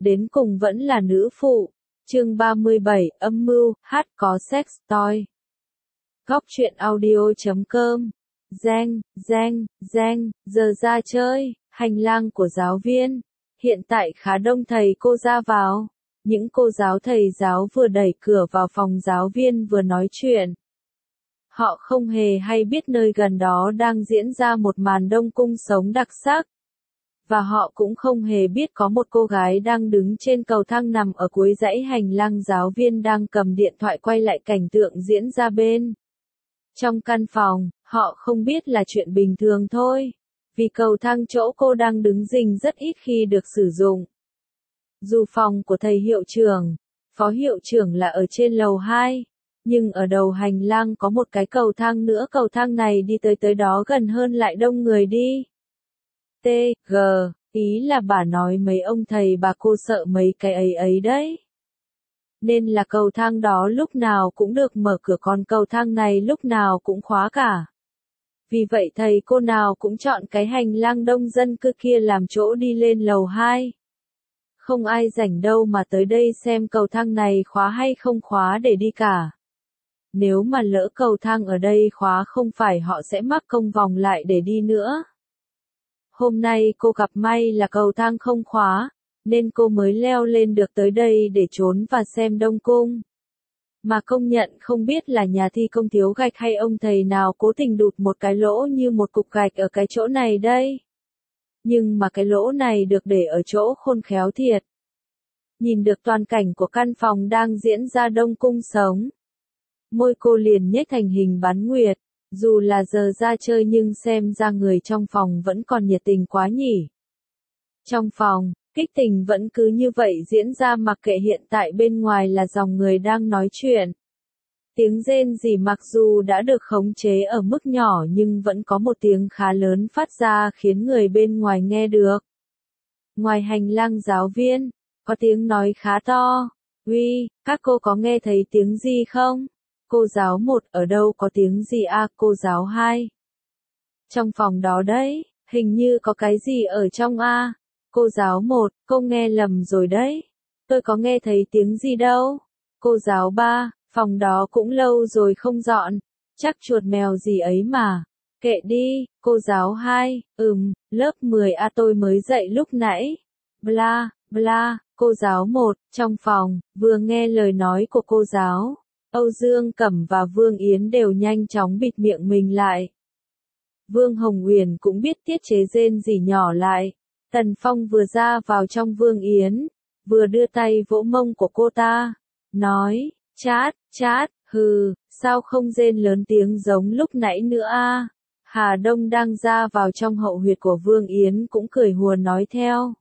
đến cùng vẫn là nữ phụ. Chương 37, âm mưu, hát có sex toy. Góc truyện audio.com. Giờ ra chơi, hành lang của giáo viên. Hiện tại khá đông thầy cô ra vào. Những cô giáo thầy giáo vừa đẩy cửa vào phòng giáo viên vừa nói chuyện. Họ không hề hay biết nơi gần đó đang diễn ra một màn đông cung sống đặc sắc. Và họ cũng không hề biết có một cô gái đang đứng trên cầu thang nằm ở cuối dãy hành lang giáo viên đang cầm điện thoại quay lại cảnh tượng diễn ra bên. Trong căn phòng, họ không biết là chuyện bình thường thôi. Vì cầu thang chỗ cô đang đứng rình rất ít khi được sử dụng. Dù phòng của thầy hiệu trưởng, phó hiệu trưởng là ở trên lầu 2. Nhưng ở đầu hành lang có một cái cầu thang nữa, cầu thang này đi tới đó gần hơn lại đông người đi. T.G. Ý là bà nói mấy ông thầy bà cô sợ mấy cái ấy đấy. Nên là cầu thang đó lúc nào cũng được mở cửa, còn cầu thang này lúc nào cũng khóa cả. Vì vậy thầy cô nào cũng chọn cái hành lang đông dân cư kia làm chỗ đi lên lầu 2. Không ai rảnh đâu mà tới đây xem cầu thang này khóa hay không khóa để đi cả. Nếu mà lỡ cầu thang ở đây khóa không phải họ sẽ mắc công vòng lại để đi nữa. Hôm nay cô gặp may là cầu thang không khóa, nên cô mới leo lên được tới đây để trốn và xem đông cung. Mà công nhận không biết là nhà thi công thiếu gạch hay ông thầy nào cố tình đụt một cái lỗ như một cục gạch ở cái chỗ này đây. Nhưng mà cái lỗ này được để ở chỗ khôn khéo thiệt. Nhìn được toàn cảnh của căn phòng đang diễn ra đông cung sống. Môi cô liền nhếch thành hình bán nguyệt. Dù là giờ ra chơi nhưng xem ra người trong phòng vẫn còn nhiệt tình quá nhỉ. Trong phòng, kích tình vẫn cứ như vậy diễn ra mặc kệ hiện tại bên ngoài là dòng người đang nói chuyện. Tiếng rên rỉ mặc dù đã được khống chế ở mức nhỏ nhưng vẫn có một tiếng khá lớn phát ra khiến người bên ngoài nghe được. Ngoài hành lang giáo viên, có tiếng nói khá to. Uy, các cô có nghe thấy tiếng gì không? Cô giáo 1 ở đâu có tiếng gì à, cô giáo 2. Trong phòng đó đấy, hình như có cái gì ở trong à. Cô giáo 1, cô nghe lầm rồi đấy. Tôi có nghe thấy tiếng gì đâu. Cô giáo 3, phòng đó cũng lâu rồi không dọn. Chắc chuột mèo gì ấy mà. Kệ đi, cô giáo 2, lớp 10A tôi mới dậy lúc nãy. Bla, bla, cô giáo 1, trong phòng, vừa nghe lời nói của cô giáo. Âu Dương Cẩm và Vương Yến đều nhanh chóng bịt miệng mình lại. Vương Hồng Uyển cũng biết tiết chế rên rỉ nhỏ lại. Tần Phong vừa ra vào trong Vương Yến, vừa đưa tay vỗ mông của cô ta, nói, chát, hừ, sao không rên lớn tiếng giống lúc nãy nữa a? Hà Đông đang ra vào trong hậu huyệt của Vương Yến cũng cười hùa nói theo.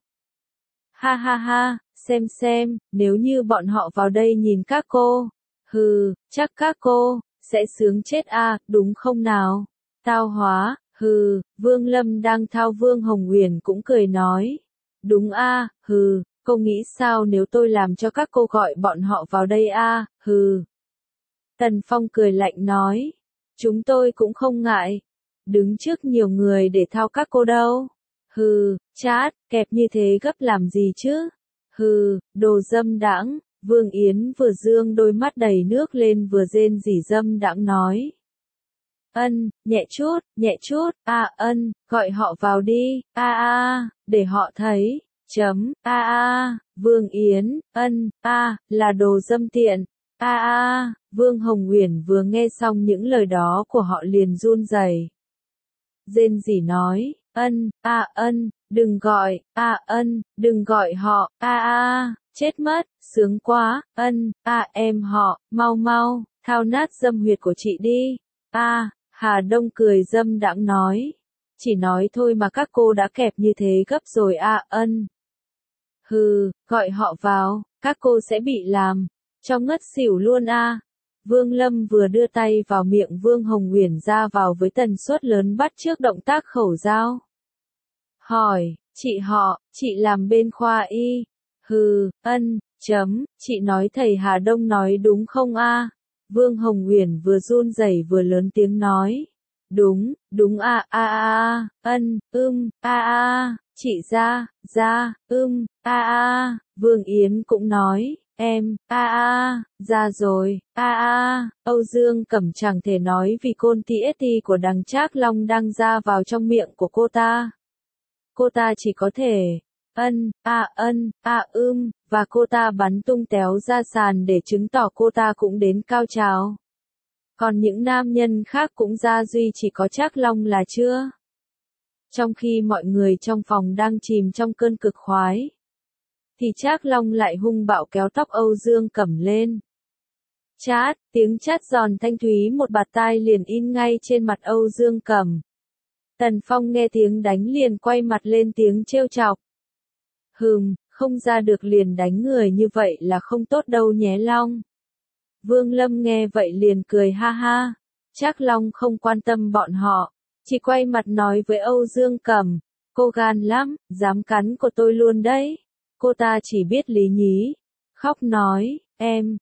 Ha ha ha, xem, nếu như bọn họ vào đây nhìn các cô. Hừ, chắc các cô sẽ sướng chết a, đúng không nào? Tao hóa, hừ, Vương Lâm đang thao Vương Hồng Uyển cũng cười nói. Đúng a, hừ, cô nghĩ sao nếu tôi làm cho các cô gọi bọn họ vào đây a, hừ. Tần Phong cười lạnh nói. Chúng tôi cũng không ngại. Đứng trước nhiều người để thao các cô đâu. Hừ, chát, kẹp như thế gấp làm gì chứ? Hừ, đồ dâm đãng. Vương Yến vừa dương đôi mắt đầy nước lên vừa rên rỉ dâm đãng nói. Nhẹ chút, gọi họ vào đi, để họ thấy, Vương Yến, là đồ dâm tiện, Vương Hồng Uyển vừa nghe xong những lời đó của họ liền run rẩy. Rên rỉ nói, đừng gọi, đừng gọi họ, chết mất, sướng quá, em họ, mau, thao nát dâm huyệt của chị đi, Hà Đông cười dâm đãng nói, chỉ nói thôi mà các cô đã kẹp như thế gấp rồi hừ, gọi họ vào, các cô sẽ bị làm, cho ngất xỉu luôn Vương Lâm vừa đưa tay vào miệng Vương Hồng Uyển ra vào với tần suất lớn bắt chước động tác khẩu giao. Hỏi, chị làm bên khoa y. Hừ, chị nói thầy Hà Đông nói đúng không Vương Hồng Uyển vừa run rẩy vừa lớn tiếng nói. Đúng, chị ra, Vương Yến cũng nói, em, ra rồi, Âu Dương Cẩm chẳng thể nói vì côn TST của đằng Trác Long đang ra vào trong miệng của cô ta. Cô ta chỉ có thể, và cô ta bắn tung téo ra sàn để chứng tỏ cô ta cũng đến cao trào. Còn những nam nhân khác cũng ra duy chỉ có Trác Long là chưa. Trong khi mọi người trong phòng đang chìm trong cơn cực khoái, thì Trác Long lại hung bạo kéo tóc Âu Dương Cẩm lên. Chát, tiếng chát giòn thanh thúy một bạt tai liền in ngay trên mặt Âu Dương Cẩm. Tần Phong nghe tiếng đánh liền quay mặt lên tiếng trêu chọc. Không ra được liền đánh người như vậy là không tốt đâu nhé Long. Vương Lâm nghe vậy liền cười ha ha. Trác Long không quan tâm bọn họ, chỉ quay mặt nói với Âu Dương Cẩm, cô gan lắm, dám cắn của tôi luôn đấy. Cô ta chỉ biết lý nhí, khóc nói, em,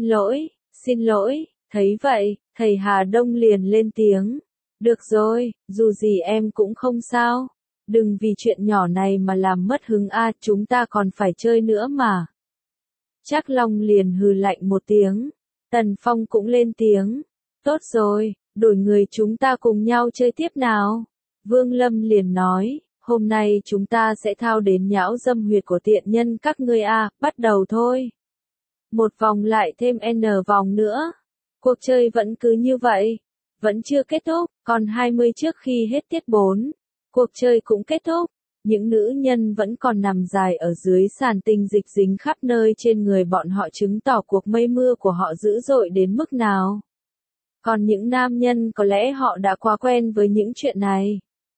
xin lỗi, thấy vậy, thầy Hà Đông liền lên tiếng, được rồi, dù gì em cũng không sao, đừng vì chuyện nhỏ này mà làm mất hứng chúng ta còn phải chơi nữa mà. Trác Long liền hừ lạnh một tiếng, Tần Phong cũng lên tiếng, tốt rồi, đổi người chúng ta cùng nhau chơi tiếp nào. Vương Lâm liền nói, hôm nay chúng ta sẽ thao đến nhão dâm huyệt của tiện nhân các ngươi bắt đầu thôi. Một vòng lại thêm N vòng nữa. Cuộc chơi vẫn cứ như vậy. Vẫn chưa kết thúc, còn 20 trước khi hết tiết 4. Cuộc chơi cũng kết thúc. Những nữ nhân vẫn còn nằm dài ở dưới sàn, tinh dịch dính khắp nơi trên người bọn họ, chứng tỏ cuộc mây mưa của họ dữ dội đến mức nào. Còn những nam nhân có lẽ họ đã quá quen với những chuyện này.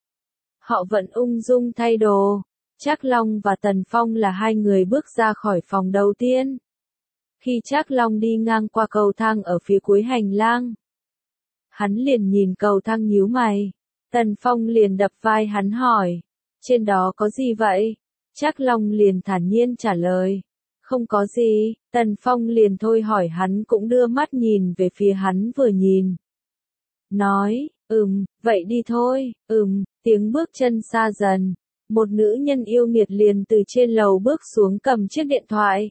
Họ vẫn ung dung thay đồ. Trác Long và Tần Phong là hai người bước ra khỏi phòng đầu tiên. Khi Trác Long đi ngang qua cầu thang ở phía cuối hành lang, hắn liền nhìn cầu thang nhíu mày. Tần Phong liền đập vai hắn hỏi, trên đó có gì vậy? Trác Long liền thản nhiên trả lời, không có gì. Tần Phong liền thôi hỏi, hắn cũng đưa mắt nhìn về phía hắn vừa nhìn. Nói, vậy đi thôi. Tiếng bước chân xa dần. Một nữ nhân yêu nghiệt liền từ trên lầu bước xuống cầm chiếc điện thoại.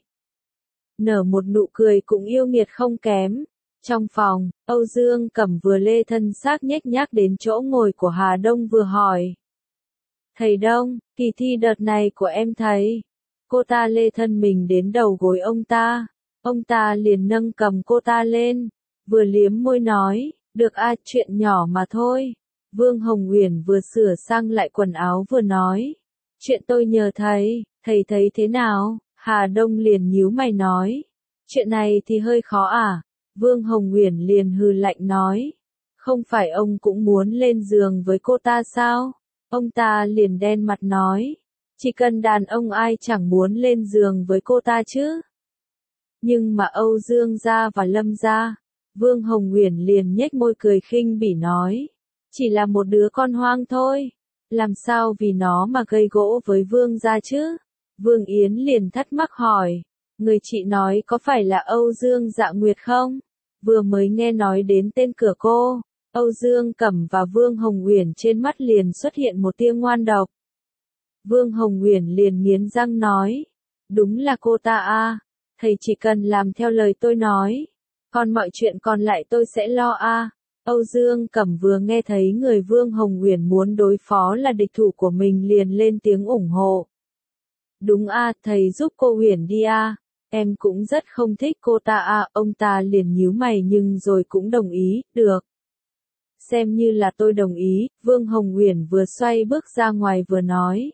Nở một nụ cười cũng yêu nghiệt không kém. Trong phòng, Âu Dương Cẩm vừa lê thân xác nhếch nhác đến chỗ ngồi của Hà Đông vừa hỏi. Thầy Đông, kỳ thi đợt này của em thầy. Cô ta lê thân mình đến đầu gối ông ta. Ông ta liền nâng cầm cô ta lên. Vừa liếm môi nói, được chuyện nhỏ mà thôi. Vương Hồng Uyển vừa sửa sang lại quần áo vừa nói. Chuyện tôi nhờ thầy thấy thế nào? Hà Đông liền nhíu mày nói. Chuyện này thì hơi khó Vương Hồng Uyển liền hừ lạnh nói. Không phải ông cũng muốn lên giường với cô ta sao? Ông ta liền đen mặt nói. Chỉ cần đàn ông ai chẳng muốn lên giường với cô ta chứ? Nhưng mà Âu Dương gia và Lâm gia. Vương Hồng Uyển liền nhếch môi cười khinh bỉ nói. Chỉ là một đứa con hoang thôi. Làm sao vì nó mà gây gỗ với Vương gia chứ? Vương Yến liền thắc mắc hỏi. Người chị nói có phải là Âu Dương Dạ Nguyệt không? Vừa mới nghe nói đến tên cửa cô, Âu Dương Cẩm và Vương Hồng Uyển trên mắt liền xuất hiện một tia ngoan độc. Vương Hồng Uyển liền nghiến răng nói. Đúng là cô ta thầy chỉ cần làm theo lời tôi nói. Còn mọi chuyện còn lại tôi sẽ lo Âu Dương Cẩm vừa nghe thấy người Vương Hồng Uyển muốn đối phó là địch thủ của mình liền lên tiếng ủng hộ. Đúng thầy giúp cô Uyển đi em cũng rất không thích cô ta ông ta liền nhíu mày nhưng rồi cũng đồng ý, được. Xem như là tôi đồng ý, Vương Hồng Uyển vừa xoay bước ra ngoài vừa nói.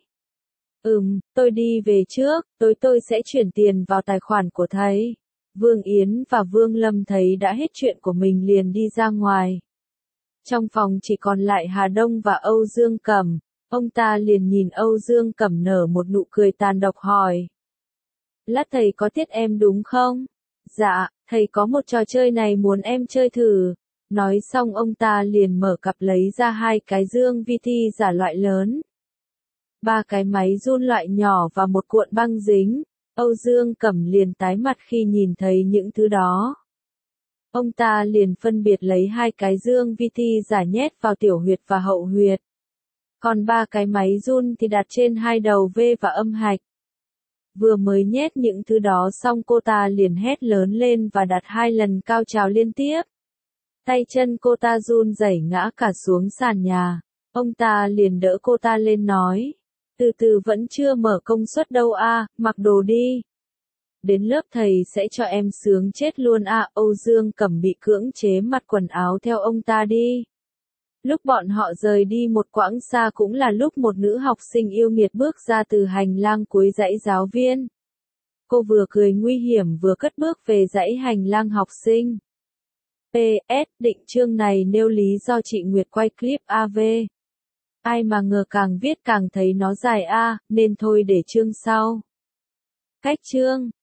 Tôi đi về trước, tôi sẽ chuyển tiền vào tài khoản của thầy. Vương Yến và Vương Lâm thấy đã hết chuyện của mình liền đi ra ngoài. Trong phòng chỉ còn lại Hà Đông và Âu Dương Cẩm. Ông ta liền nhìn Âu Dương Cẩm nở một nụ cười tàn độc hỏi. Lát thầy có tiết em đúng không? Dạ, thầy có một trò chơi này muốn em chơi thử. Nói xong ông ta liền mở cặp lấy ra 2 cái dương vi thi giả loại lớn, 3 cái máy run loại nhỏ và một cuộn băng dính. Âu Dương Cẩm liền tái mặt khi nhìn thấy những thứ đó. Ông ta liền phân biệt lấy 2 cái dương vi thi giả nhét vào tiểu huyệt và hậu huyệt. Còn 3 cái máy run thì đặt trên 2 đầu V và âm hạch. Vừa mới nhét những thứ đó xong cô ta liền hét lớn lên và đặt 2 lần cao trào liên tiếp. Tay chân cô ta run rẩy ngã cả xuống sàn nhà. Ông ta liền đỡ cô ta lên nói. Từ từ vẫn chưa mở công suất đâu a, mặc đồ đi. Đến lớp thầy sẽ cho em sướng chết luôn a. Âu Dương Cẩm bị cưỡng chế mặc quần áo theo ông ta đi. Lúc bọn họ rời đi một quãng xa cũng là lúc một nữ học sinh yêu nghiệt bước ra từ hành lang cuối dãy giáo viên. Cô vừa cười nguy hiểm vừa cất bước về dãy hành lang học sinh. PS, định chương này nêu lý do chị Nguyệt quay clip AV. Ai mà ngờ càng viết càng thấy nó dài a, nên thôi để chương sau. Cách chương